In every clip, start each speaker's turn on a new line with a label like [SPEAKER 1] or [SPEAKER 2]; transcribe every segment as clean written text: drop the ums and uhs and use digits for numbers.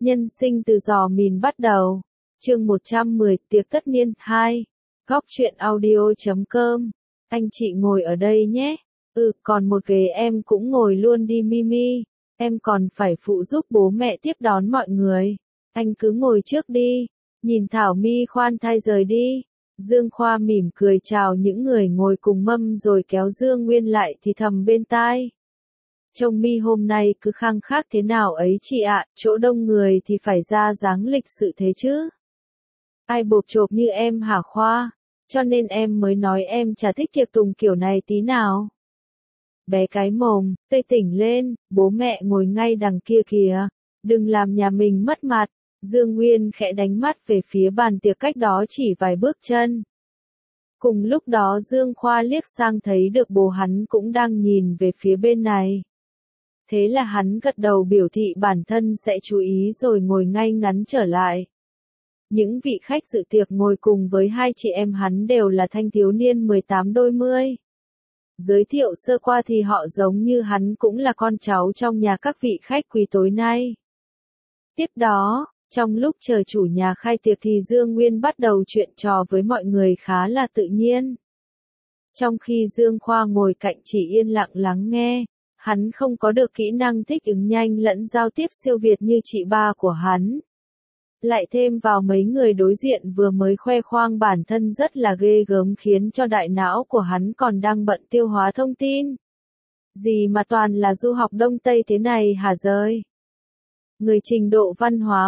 [SPEAKER 1] Nhân sinh từ giò mìn bắt đầu. Chương 110, tiệc tất niên 2. Góc truyện audio.com. Anh chị ngồi ở đây nhé. Còn một ghế em cũng ngồi luôn đi Mimi. Em còn phải phụ giúp bố mẹ tiếp đón mọi người. Anh cứ ngồi trước đi. Nhìn Thảo My khoan thai rời đi. Dương Khoa mỉm cười chào những người ngồi cùng mâm rồi kéo Dương Nguyên lại thì thầm bên tai. Trông My hôm nay cứ khăng khắc thế nào ấy chị ạ, chỗ đông người thì phải ra dáng lịch sự thế chứ. Ai bộp chộp như em hả Khoa, cho nên em mới nói em chả thích tiệc tùng kiểu này tí nào. Bé cái mồm, tươi tỉnh lên, bố mẹ ngồi ngay đằng kia kìa, đừng làm nhà mình mất mặt. Dương Nguyên khẽ đánh mắt về phía bàn tiệc cách đó chỉ vài bước chân. Cùng lúc đó Dương Khoa liếc sang thấy được bố hắn cũng đang nhìn về phía bên này. Thế là hắn gật đầu biểu thị bản thân sẽ chú ý rồi ngồi ngay ngắn trở lại. Những vị khách dự tiệc ngồi cùng với hai chị em hắn đều là thanh thiếu niên 18 đôi mươi. Giới thiệu sơ qua thì họ giống như hắn cũng là con cháu trong nhà các vị khách quý tối nay. Tiếp đó, trong lúc chờ chủ nhà khai tiệc thì Dương Nguyên bắt đầu chuyện trò với mọi người khá là tự nhiên. Trong khi Dương Khoa ngồi cạnh chỉ yên lặng lắng nghe, hắn không có được kỹ năng thích ứng nhanh lẫn giao tiếp siêu việt như chị ba của hắn. Lại thêm vào mấy người đối diện vừa mới khoe khoang bản thân rất là ghê gớm khiến cho đại não của hắn còn đang bận tiêu hóa thông tin. Gì mà toàn là du học Đông Tây thế này hả rơi? Người trình độ văn hóa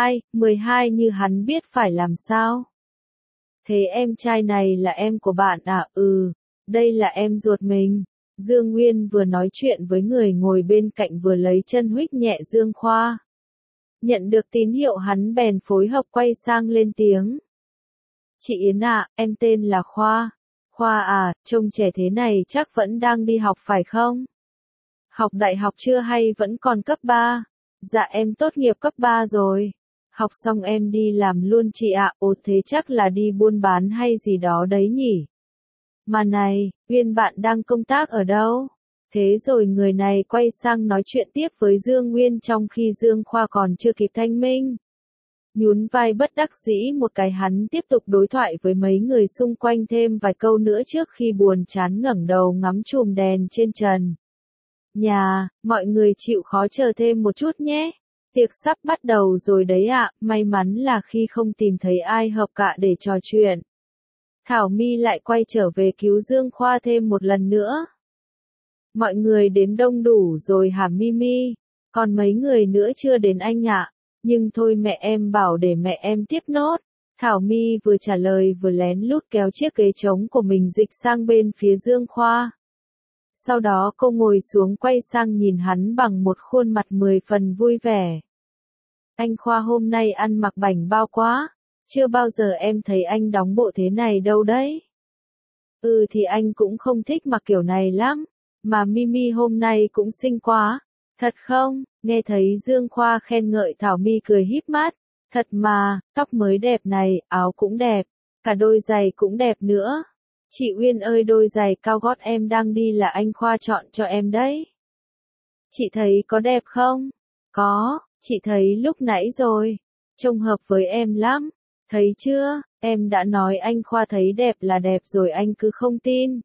[SPEAKER 1] 12 như hắn biết phải làm sao? Thế em trai này là em của bạn à? Đây là em ruột mình. Dương Nguyên vừa nói chuyện với người ngồi bên cạnh vừa lấy chân huých nhẹ Dương Khoa. Nhận được tín hiệu hắn bèn phối hợp quay sang lên tiếng. Chị Yến ạ, em tên là Khoa. Khoa à, trông trẻ thế này chắc vẫn đang đi học phải không? Học đại học chưa hay vẫn còn cấp 3? Dạ em tốt nghiệp cấp 3 rồi. Học xong em đi làm luôn chị ạ. Ồ thế chắc là đi buôn bán hay gì đó đấy nhỉ? Mà này, Uyên bạn đang công tác ở đâu? Thế rồi người này quay sang nói chuyện tiếp với Dương Nguyên trong khi Dương Khoa còn chưa kịp thanh minh. Nhún vai bất đắc dĩ một cái hắn tiếp tục đối thoại với mấy người xung quanh thêm vài câu nữa trước khi buồn chán ngẩng đầu ngắm chùm đèn trên trần. Mọi người chịu khó chờ thêm một chút nhé. Tiệc sắp bắt đầu rồi đấy ạ, may mắn là khi không tìm thấy ai hợp cạ để trò chuyện. Thảo My lại quay trở về cứu Dương Khoa thêm một lần nữa. Mọi người đến đông đủ rồi hả Mimi? Còn mấy người nữa chưa đến anh ạ? Nhưng thôi mẹ em bảo để mẹ em tiếp nốt. Thảo My vừa trả lời vừa lén lút kéo chiếc ghế trống của mình dịch sang bên phía Dương Khoa. Sau đó cô ngồi xuống quay sang nhìn hắn bằng một khuôn mặt 10 phần vui vẻ. Anh Khoa hôm nay ăn mặc bảnh bao quá. Chưa bao giờ em thấy anh đóng bộ thế này đâu đấy. Thì anh cũng không thích mặc kiểu này lắm. Mà Mimi hôm nay cũng xinh quá. Thật không? Nghe thấy Dương Khoa khen ngợi Thảo My cười híp mắt. Thật mà, tóc mới đẹp này, áo cũng đẹp. Cả đôi giày cũng đẹp nữa. Chị Uyên ơi đôi giày cao gót em đang đi là anh Khoa chọn cho em đấy. Chị thấy có đẹp không? Có, chị thấy lúc nãy rồi. Trông hợp với em lắm. Thấy chưa, em đã nói anh Khoa thấy đẹp là đẹp rồi anh cứ không tin.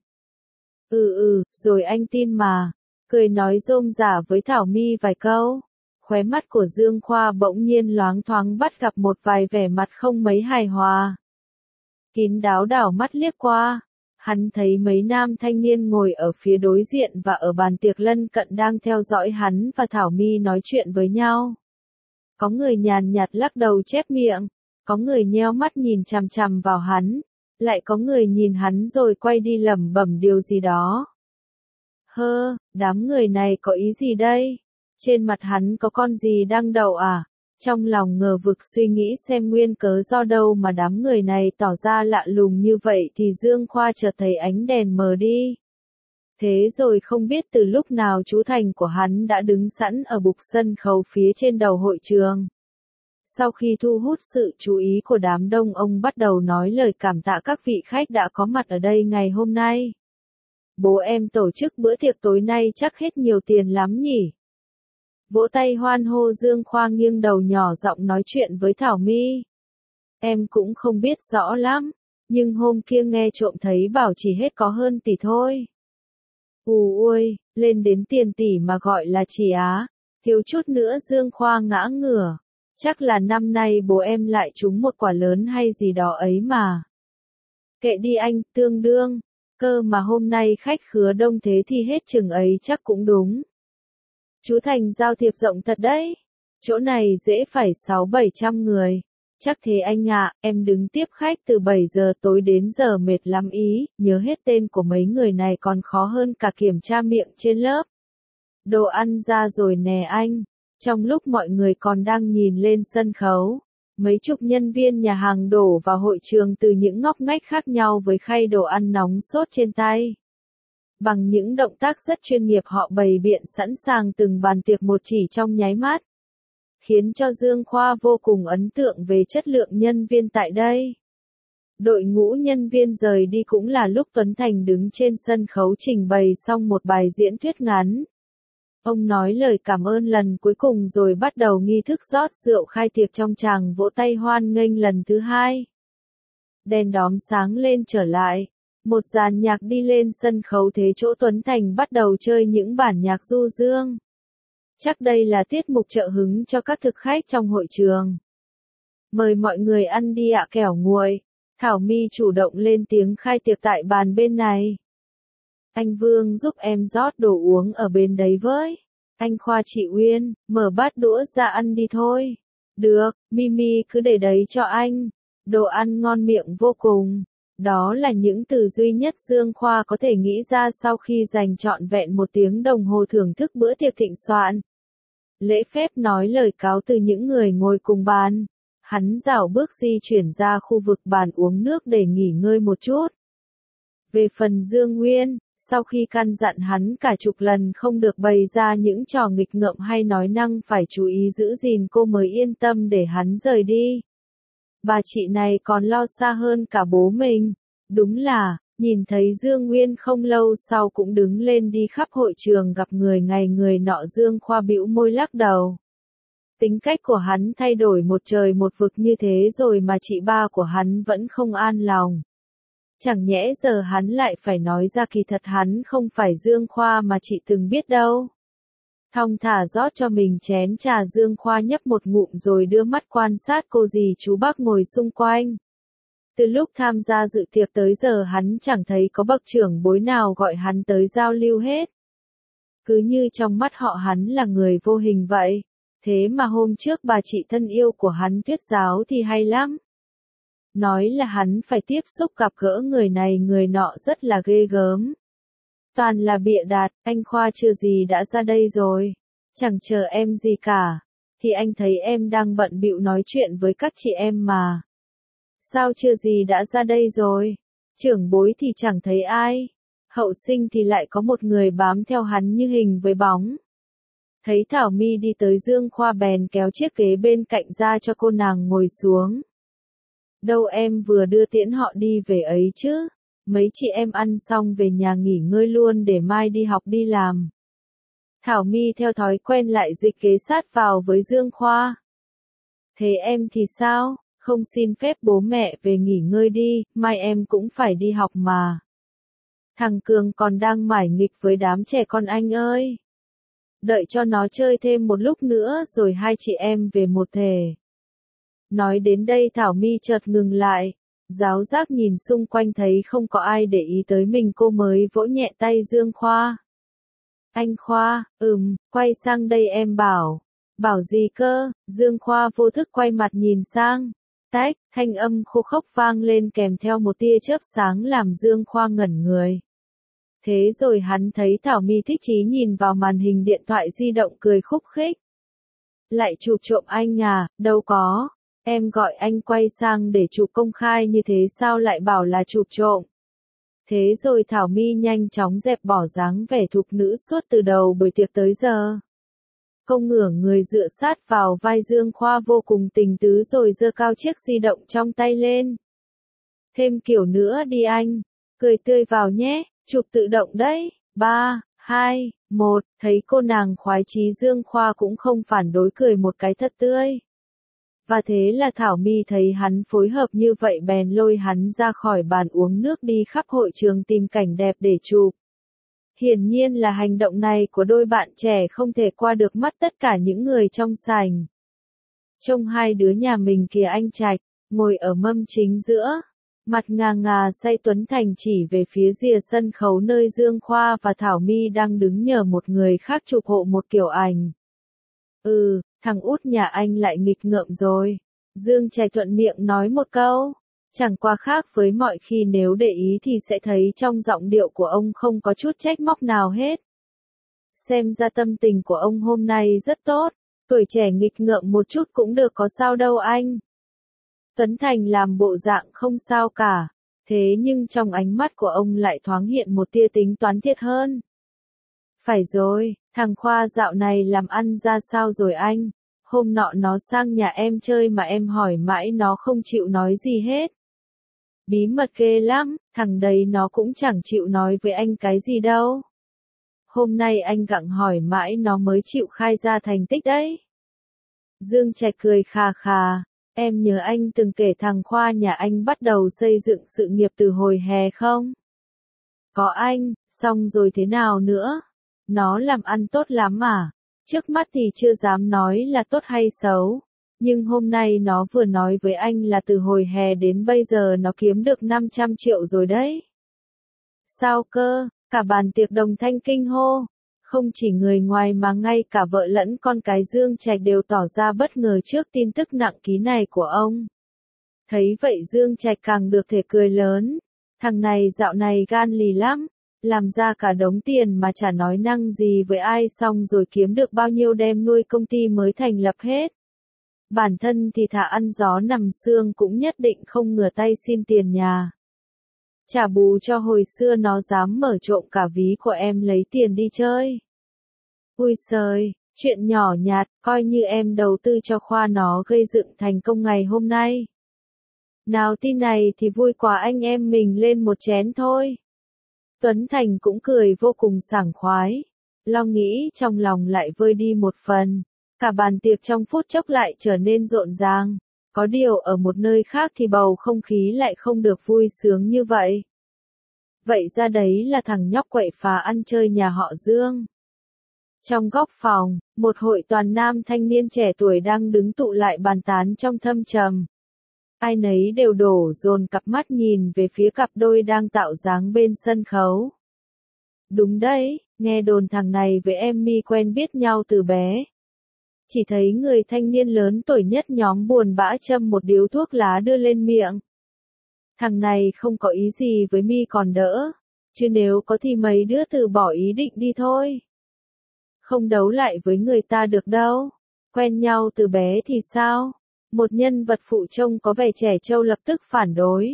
[SPEAKER 1] Rồi anh tin mà. Cười nói rôm rả với Thảo My vài câu. Khóe mắt của Dương Khoa bỗng nhiên loáng thoáng bắt gặp một vài vẻ mặt không mấy hài hòa. Kín đáo đảo mắt liếc qua. Hắn thấy mấy nam thanh niên ngồi ở phía đối diện và ở bàn tiệc lân cận đang theo dõi hắn và Thảo My nói chuyện với nhau. Có người nhàn nhạt lắc đầu chép miệng, có người nheo mắt nhìn chằm chằm vào hắn, lại có người nhìn hắn rồi quay đi lẩm bẩm điều gì đó. Đám người này có ý gì đây? Trên mặt hắn có con gì đang đậu à? Trong lòng ngờ vực suy nghĩ xem nguyên cớ do đâu mà đám người này tỏ ra lạ lùng như vậy thì Dương Khoa chợt thấy ánh đèn mờ đi. Thế rồi không biết từ lúc nào chú Thành của hắn đã đứng sẵn ở bục sân khấu phía trên đầu hội trường. Sau khi thu hút sự chú ý của đám đông ông bắt đầu nói lời cảm tạ các vị khách đã có mặt ở đây ngày hôm nay. Bố em tổ chức bữa tiệc tối nay chắc hết nhiều tiền lắm nhỉ? Vỗ tay hoan hô. Dương Khoa nghiêng đầu nhỏ giọng nói chuyện với Thảo My. Em cũng không biết rõ lắm, nhưng hôm kia nghe trộm thấy bảo chỉ hết có hơn tỷ thôi. Ui, lên đến tiền tỷ mà gọi là chị á, thiếu chút nữa Dương Khoa ngã ngửa. Chắc là năm nay bố em lại trúng một quả lớn hay gì đó ấy mà. Kệ đi anh, tương đương, cơ mà hôm nay khách khứa đông thế thì hết chừng ấy chắc cũng đúng. Chú Thành giao thiệp rộng thật đấy, chỗ này dễ phải 600-700 người. Chắc thế anh ạ, em đứng tiếp khách từ 7 giờ tối đến giờ mệt lắm ý, nhớ hết tên của mấy người này còn khó hơn cả kiểm tra miệng trên lớp. Đồ ăn ra rồi nè anh. Trong lúc mọi người còn đang nhìn lên sân khấu, mấy chục nhân viên nhà hàng đổ vào hội trường từ những ngóc ngách khác nhau với khay đồ ăn nóng sốt trên tay. Bằng những động tác rất chuyên nghiệp họ bày biện sẵn sàng từng bàn tiệc một chỉ trong nháy mắt, khiến cho Dương Khoa vô cùng ấn tượng về chất lượng nhân viên tại đây. Đội ngũ nhân viên rời đi cũng là lúc Tuấn Thành đứng trên sân khấu trình bày xong một bài diễn thuyết ngắn. Ông nói lời cảm ơn lần cuối cùng rồi bắt đầu nghi thức rót rượu khai tiệc trong tràng vỗ tay hoan nghênh lần thứ hai. Đèn đóm sáng lên trở lại. Một dàn nhạc đi lên sân khấu thế chỗ Tuấn Thành bắt đầu chơi những bản nhạc du dương. Chắc đây là tiết mục trợ hứng cho các thực khách trong hội trường. Mời mọi người ăn đi ạ kẻo nguội. Thảo My chủ động lên tiếng khai tiệc tại bàn bên này. Anh Vương giúp em rót đồ uống ở bên đấy với. Anh Khoa chị Uyên, mở bát đũa ra ăn đi thôi. Được, Mimi cứ để đấy cho anh. Đồ ăn ngon miệng vô cùng. Đó là những từ duy nhất Dương Khoa có thể nghĩ ra sau khi dành trọn vẹn 1 tiếng đồng hồ thưởng thức bữa tiệc thịnh soạn. Lễ phép nói lời cáo từ những người ngồi cùng bàn. Hắn rảo bước di chuyển ra khu vực bàn uống nước để nghỉ ngơi một chút. Về phần Dương Nguyên, sau khi căn dặn hắn cả chục lần không được bày ra những trò nghịch ngợm hay nói năng phải chú ý giữ gìn cô mới yên tâm để hắn rời đi. Bà chị này còn lo xa hơn cả bố mình. Đúng là, nhìn thấy Dương Nguyên không lâu sau cũng đứng lên đi khắp hội trường gặp người này người nọ. Dương Khoa bĩu môi lắc đầu. Tính cách của hắn thay đổi một trời một vực như thế rồi mà chị ba của hắn vẫn không an lòng. Chẳng nhẽ giờ hắn lại phải nói ra kỳ thật hắn không phải Dương Khoa mà chị từng biết đâu. Thong thả rót cho mình chén trà. Dương Khoa nhấp một ngụm rồi đưa mắt quan sát cô dì chú bác ngồi xung quanh. Từ lúc tham gia dự tiệc tới giờ hắn chẳng thấy có bậc trưởng bối nào gọi hắn tới giao lưu hết. Cứ như trong mắt họ hắn là người vô hình vậy. Thế mà hôm trước bà chị thân yêu của hắn thuyết giáo thì hay lắm. Nói là hắn phải tiếp xúc gặp gỡ người này người nọ rất là ghê gớm. Toàn là bịa đặt, anh Khoa chưa gì đã ra đây rồi. Chẳng chờ em gì cả. Thì anh thấy em đang bận bịu nói chuyện với các chị em mà. Sao chưa gì đã ra đây rồi? Trưởng bối thì chẳng thấy ai. Hậu sinh thì lại có một người bám theo hắn như hình với bóng. Thấy Thảo My đi tới Dương Khoa bèn kéo chiếc ghế bên cạnh ra cho cô nàng ngồi xuống. Đâu em vừa đưa tiễn họ đi về ấy chứ. Mấy chị em ăn xong về nhà nghỉ ngơi luôn để mai đi học đi làm. Thảo My theo thói quen lại dịch ghế sát vào với Dương Khoa. Thế em thì sao? Không xin phép bố mẹ về nghỉ ngơi đi, mai em cũng phải đi học mà. Thằng Cường còn đang mải nghịch với đám trẻ con anh ơi. Đợi cho nó chơi thêm một lúc nữa rồi hai chị em về một thể. Nói đến đây Thảo My chợt ngừng lại. Giáo giác nhìn xung quanh thấy không có ai để ý tới mình cô mới vỗ nhẹ tay Dương Khoa. Anh Khoa, quay sang đây em bảo. Bảo gì cơ? Dương Khoa vô thức quay mặt nhìn sang. Tách, thanh âm khô khốc vang lên kèm theo một tia chớp sáng làm Dương Khoa ngẩn người. Thế rồi hắn thấy Thảo My thích chí nhìn vào màn hình điện thoại di động cười khúc khích. Lại chụp trộm anh à, đâu có. Em gọi anh quay sang để chụp công khai như thế sao lại bảo là chụp trộm. Thế rồi Thảo My nhanh chóng dẹp bỏ dáng vẻ thục nữ suốt từ đầu buổi tiệc tới giờ. Cô ngửa người dựa sát vào vai Dương Khoa vô cùng tình tứ rồi giơ cao chiếc di động trong tay lên. Thêm kiểu nữa đi anh. Cười tươi vào nhé, chụp tự động đấy. 3, 2, 1, thấy cô nàng khoái chí Dương Khoa cũng không phản đối cười một cái thật tươi. Và thế là Thảo My thấy hắn phối hợp như vậy bèn lôi hắn ra khỏi bàn uống nước đi khắp hội trường tìm cảnh đẹp để chụp. Hiển nhiên là hành động này của đôi bạn trẻ không thể qua được mắt tất cả những người trong sảnh. Trông hai đứa nhà mình kìa anh Trạch, ngồi ở mâm chính giữa. Mặt ngà ngà say Tuấn Thành chỉ về phía rìa sân khấu nơi Dương Khoa và Thảo My đang đứng nhờ một người khác chụp hộ một kiểu ảnh. Thằng út nhà anh lại nghịch ngợm rồi. Dương Trạch thuận miệng nói một câu. Chẳng qua khác với mọi khi nếu để ý thì sẽ thấy trong giọng điệu của ông không có chút trách móc nào hết. Xem ra tâm tình của ông hôm nay rất tốt, tuổi trẻ nghịch ngợm một chút cũng được có sao đâu anh. Tuấn Thành làm bộ dạng không sao cả, thế nhưng trong ánh mắt của ông lại thoáng hiện một tia tính toán thiệt hơn. Phải rồi, thằng Khoa dạo này làm ăn ra sao rồi anh? Hôm nọ nó sang nhà em chơi mà em hỏi mãi nó không chịu nói gì hết. Bí mật ghê lắm, thằng đấy nó cũng chẳng chịu nói với anh cái gì đâu. Hôm nay anh gặng hỏi mãi nó mới chịu khai ra thành tích đấy. Dương Trạch cười khà khà, em nhớ anh từng kể thằng Khoa nhà anh bắt đầu xây dựng sự nghiệp từ hồi hè không? Có anh, xong rồi thế nào nữa? Nó làm ăn tốt lắm à? Trước mắt thì chưa dám nói là tốt hay xấu. Nhưng hôm nay nó vừa nói với anh là từ hồi hè đến bây giờ nó kiếm được 500 triệu rồi đấy. Sao cơ? Cả bàn tiệc đồng thanh kinh hô. Không chỉ người ngoài mà ngay cả vợ lẫn con cái Dương Trạch đều tỏ ra bất ngờ trước tin tức nặng ký này của ông. Thấy vậy Dương Trạch càng được thể cười lớn. Thằng này dạo này gan lì lắm. Làm ra cả đống tiền mà chả nói năng gì với ai xong rồi kiếm được bao nhiêu đem nuôi công ty mới thành lập hết. Bản thân thì thà ăn gió nằm sương cũng nhất định không ngửa tay xin tiền nhà. Trả bù cho hồi xưa nó dám mở trộm cả ví của em lấy tiền đi chơi. Ui xời, chuyện nhỏ nhặt, coi như em đầu tư cho Khoa nó gây dựng thành công ngày hôm nay. Nào tin này thì vui quá anh em mình lên một chén thôi. Tuấn Thành cũng cười vô cùng sảng khoái. Lo nghĩ trong lòng lại vơi đi một phần. Cả bàn tiệc trong phút chốc lại trở nên rộn ràng. Có điều ở một nơi khác thì bầu không khí lại không được vui sướng như vậy. Vậy ra đấy là thằng nhóc quậy phá ăn chơi nhà họ Dương. Trong góc phòng, một hội toàn nam thanh niên trẻ tuổi đang đứng tụ lại bàn tán trong thâm trầm. Ai nấy đều đổ dồn cặp mắt nhìn về phía cặp đôi đang tạo dáng bên sân khấu. Đúng đấy, nghe đồn thằng này với em My quen biết nhau từ bé. Chỉ thấy người thanh niên lớn tuổi nhất nhóm buồn bã châm một điếu thuốc lá đưa lên miệng. Thằng này không có ý gì với My còn đỡ, chứ nếu có thì mấy đứa từ bỏ ý định đi thôi. Không đấu lại với người ta được đâu, quen nhau từ bé thì sao? Một nhân vật phụ trông có vẻ trẻ trâu lập tức phản đối.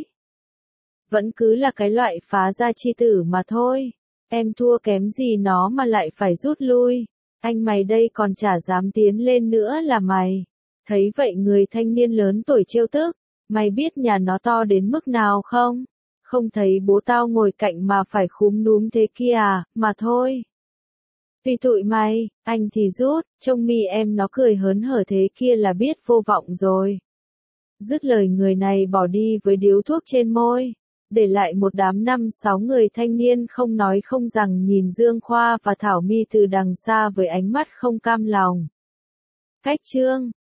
[SPEAKER 1] Vẫn cứ là cái loại phá gia chi tử mà thôi. Em thua kém gì nó mà lại phải rút lui. Anh mày đây còn chả dám tiến lên nữa là mày. Thấy vậy người thanh niên lớn tuổi trêu tức. Mày biết nhà nó to đến mức nào không? Không thấy bố tao ngồi cạnh mà phải khúm núm thế kia à, mà thôi. Tùy tụi mày, anh thì rút, trông My em nó cười hớn hở thế kia là biết vô vọng rồi. Dứt lời người này bỏ đi với điếu thuốc trên môi, để lại một đám 5-6 người thanh niên không nói không rằng nhìn Dương Khoa và Thảo My từ đằng xa với ánh mắt không cam lòng. Cách chương